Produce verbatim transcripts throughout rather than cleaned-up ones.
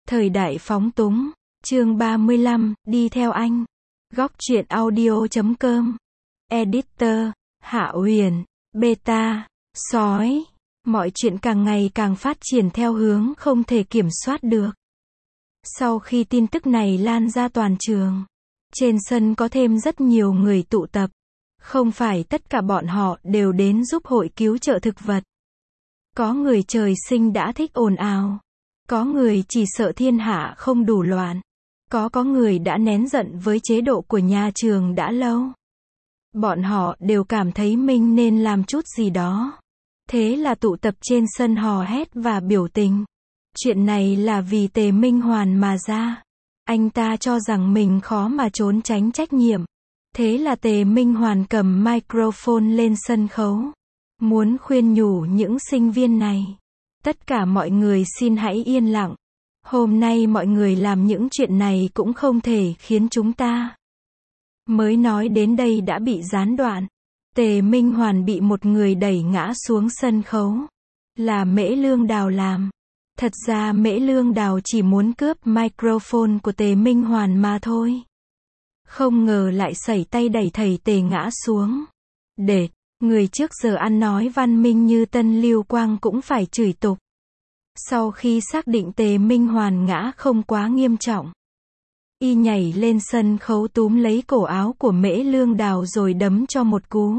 Thời đại phóng túng, chương ba mươi lăm, đi theo anh. Góc truyện audio chấm com. Editor, Hạ Huyền, Beta, Sói. Mọi chuyện càng ngày càng phát triển theo hướng không thể kiểm soát được. Sau khi tin tức này lan ra toàn trường, trên sân có thêm rất nhiều người tụ tập. Không phải tất cả bọn họ đều đến giúp hội cứu trợ thực vật. Có người trời sinh đã thích ồn ào. Có người chỉ sợ thiên hạ không đủ loạn. Có có người đã nén giận với chế độ của nhà trường đã lâu. Bọn họ đều cảm thấy mình nên làm chút gì đó. Thế là tụ tập trên sân hò hét và biểu tình. Chuyện này là vì Tề Minh Hoàn mà ra. Anh ta cho rằng mình khó mà trốn tránh trách nhiệm. Thế là Tề Minh Hoàn cầm microphone lên sân khấu. Muốn khuyên nhủ những sinh viên này. Tất cả mọi người xin hãy yên lặng. Hôm nay mọi người làm những chuyện này cũng không thể khiến chúng ta. Mới nói đến đây đã bị gián đoạn. Tề Minh Hoàn bị một người đẩy ngã xuống sân khấu. Là Mễ Lương Đào làm. Thật ra Mễ Lương Đào chỉ muốn cướp microphone của Tề Minh Hoàn mà thôi. Không ngờ lại sẩy tay đẩy thầy Tề ngã xuống. Để, người trước giờ ăn nói văn minh như Tân Lưu Quang cũng phải chửi tục. Sau khi xác định Tề Minh Hoàn ngã không quá nghiêm trọng, y nhảy lên sân khấu túm lấy cổ áo của Mễ Lương Đào rồi đấm cho một cú.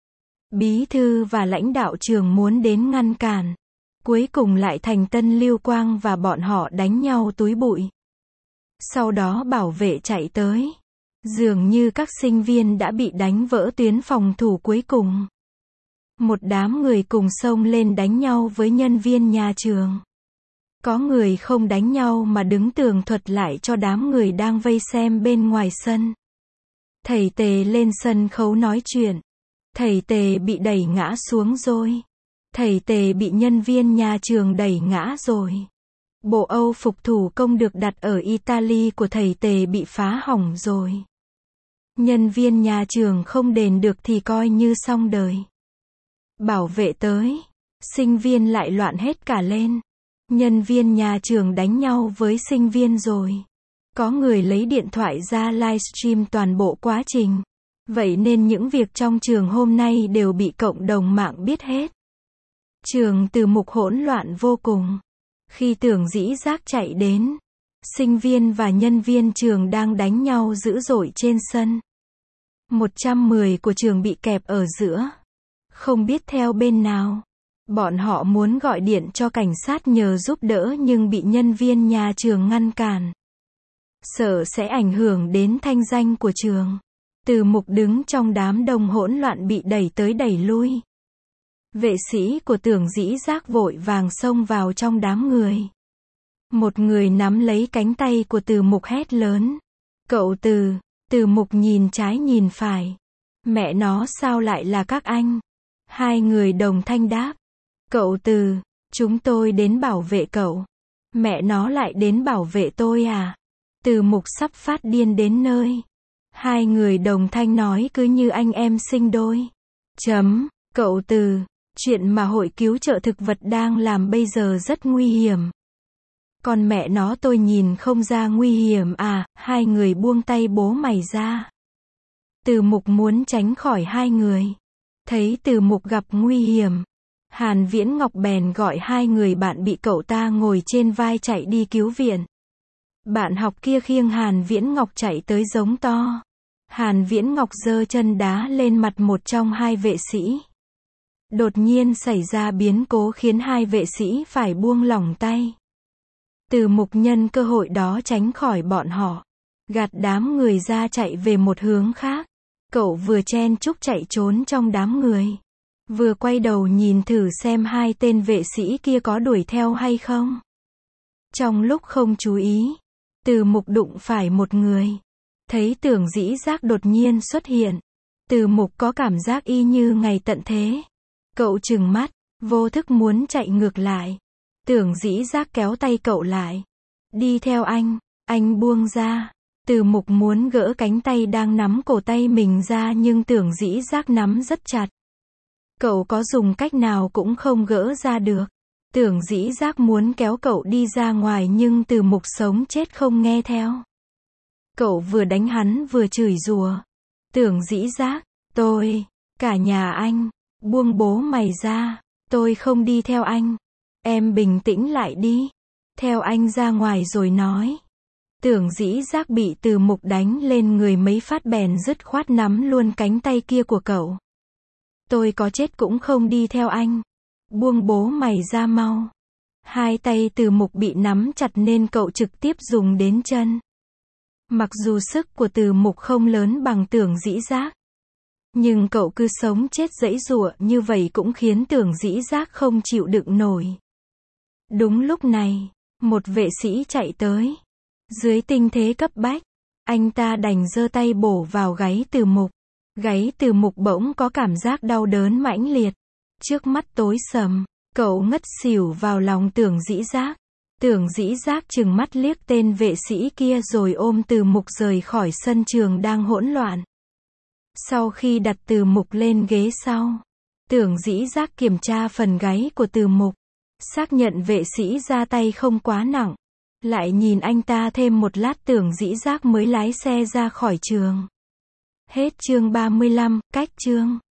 Bí thư và lãnh đạo trường muốn đến ngăn cản. Cuối cùng lại thành Tân Lưu Quang và bọn họ đánh nhau túi bụi. Sau đó bảo vệ chạy tới. Dường như các sinh viên đã bị đánh vỡ tuyến phòng thủ cuối cùng. Một đám người cùng xông lên đánh nhau với nhân viên nhà trường. Có người không đánh nhau mà đứng tường thuật lại cho đám người đang vây xem bên ngoài sân. Thầy Tề lên sân khấu nói chuyện. Thầy Tề bị đẩy ngã xuống rồi. Thầy Tề bị nhân viên nhà trường đẩy ngã rồi. Bộ Âu phục thủ công được đặt ở Italy của thầy Tề bị phá hỏng rồi. Nhân viên nhà trường không đền được thì coi như xong đời. Bảo vệ tới. Sinh viên lại loạn hết cả lên. Nhân viên nhà trường đánh nhau với sinh viên rồi. Có người lấy điện thoại ra livestream toàn bộ quá trình. Vậy nên những việc trong trường hôm nay đều bị cộng đồng mạng biết hết. Trường Từ Mục hỗn loạn vô cùng. Khi Tưởng Dĩ Giác chạy đến, sinh viên và nhân viên trường đang đánh nhau dữ dội trên sân. một trăm mười của trường bị kẹp ở giữa. Không biết theo bên nào. Bọn họ muốn gọi điện cho cảnh sát nhờ giúp đỡ nhưng bị nhân viên nhà trường ngăn cản. Sợ sẽ ảnh hưởng đến thanh danh của trường. Từ Mục đứng trong đám đông hỗn loạn bị đẩy tới đẩy lui. Vệ sĩ của Tưởng Dĩ Giác vội vàng xông vào trong đám người. Một người nắm lấy cánh tay của Từ Mục hét lớn. Cậu Từ, Từ Mục nhìn trái nhìn phải. Mẹ nó sao lại là các anh? Hai người đồng thanh đáp. Cậu Từ, chúng tôi đến bảo vệ cậu. Mẹ nó lại đến bảo vệ tôi à? Từ Mục sắp phát điên đến nơi. Hai người đồng thanh nói cứ như anh em sinh đôi. Chấm, cậu Từ, chuyện mà hội cứu trợ thực vật đang làm bây giờ rất nguy hiểm. Còn mẹ nó tôi nhìn không ra nguy hiểm à? Hai người buông tay bố mày ra. Từ Mục muốn tránh khỏi hai người. Thấy Từ Mục gặp nguy hiểm, Hàn Viễn Ngọc bèn gọi hai người bạn bị cậu ta ngồi trên vai chạy đi cứu viện. Bạn học kia khiêng Hàn Viễn Ngọc chạy tới giống to. Hàn Viễn Ngọc giơ chân đá lên mặt một trong hai vệ sĩ. Đột nhiên xảy ra biến cố khiến hai vệ sĩ phải buông lỏng tay. Từ Mục nhân cơ hội đó tránh khỏi bọn họ. Gạt đám người ra chạy về một hướng khác. Cậu vừa chen chúc chạy trốn trong đám người. Vừa quay đầu nhìn thử xem hai tên vệ sĩ kia có đuổi theo hay không. Trong lúc không chú ý, Từ Mục đụng phải một người. Thấy Tưởng Dĩ Giác đột nhiên xuất hiện. Từ Mục có cảm giác y như ngày tận thế. Cậu trừng mắt, vô thức muốn chạy ngược lại. Tưởng Dĩ Giác kéo tay cậu lại. Đi theo anh, anh buông ra. Từ Mục muốn gỡ cánh tay đang nắm cổ tay mình ra nhưng Tưởng Dĩ Giác nắm rất chặt. Cậu có dùng cách nào cũng không gỡ ra được. Tưởng dĩ giác muốn kéo cậu đi ra ngoài nhưng Từ Mục sống chết không nghe theo. Cậu vừa đánh hắn vừa chửi rủa. Tưởng dĩ giác, tôi, cả nhà anh, buông bố mày ra, tôi không đi theo anh. Em bình tĩnh lại đi. Theo anh ra ngoài rồi nói. Tưởng dĩ giác bị Từ Mục đánh lên người mấy phát bèn dứt khoát nắm luôn cánh tay kia của cậu. Tôi có chết cũng không đi theo anh. Buông bố mày ra mau. Hai tay Từ Mục bị nắm chặt nên cậu trực tiếp dùng đến chân. Mặc dù sức của Từ Mục không lớn bằng Tưởng dĩ giác, nhưng cậu cứ sống chết giãy giụa như vậy cũng khiến Tưởng dĩ giác không chịu đựng nổi. Đúng lúc này, một vệ sĩ chạy tới. Dưới tình thế cấp bách, anh ta đành giơ tay bổ vào gáy Từ Mục. Gáy Từ Mục bỗng có cảm giác đau đớn mãnh liệt. Trước mắt tối sầm, cậu ngất xỉu vào lòng Tưởng dĩ giác. Tưởng dĩ giác trừng mắt liếc tên vệ sĩ kia rồi ôm Từ Mục rời khỏi sân trường đang hỗn loạn. Sau khi đặt Từ Mục lên ghế sau, Tưởng dĩ giác kiểm tra phần gáy của Từ Mục, xác nhận vệ sĩ ra tay không quá nặng. Lại nhìn anh ta thêm một lát Tưởng dĩ giác mới lái xe ra khỏi trường. Hết chương ba mươi lăm, cách chương.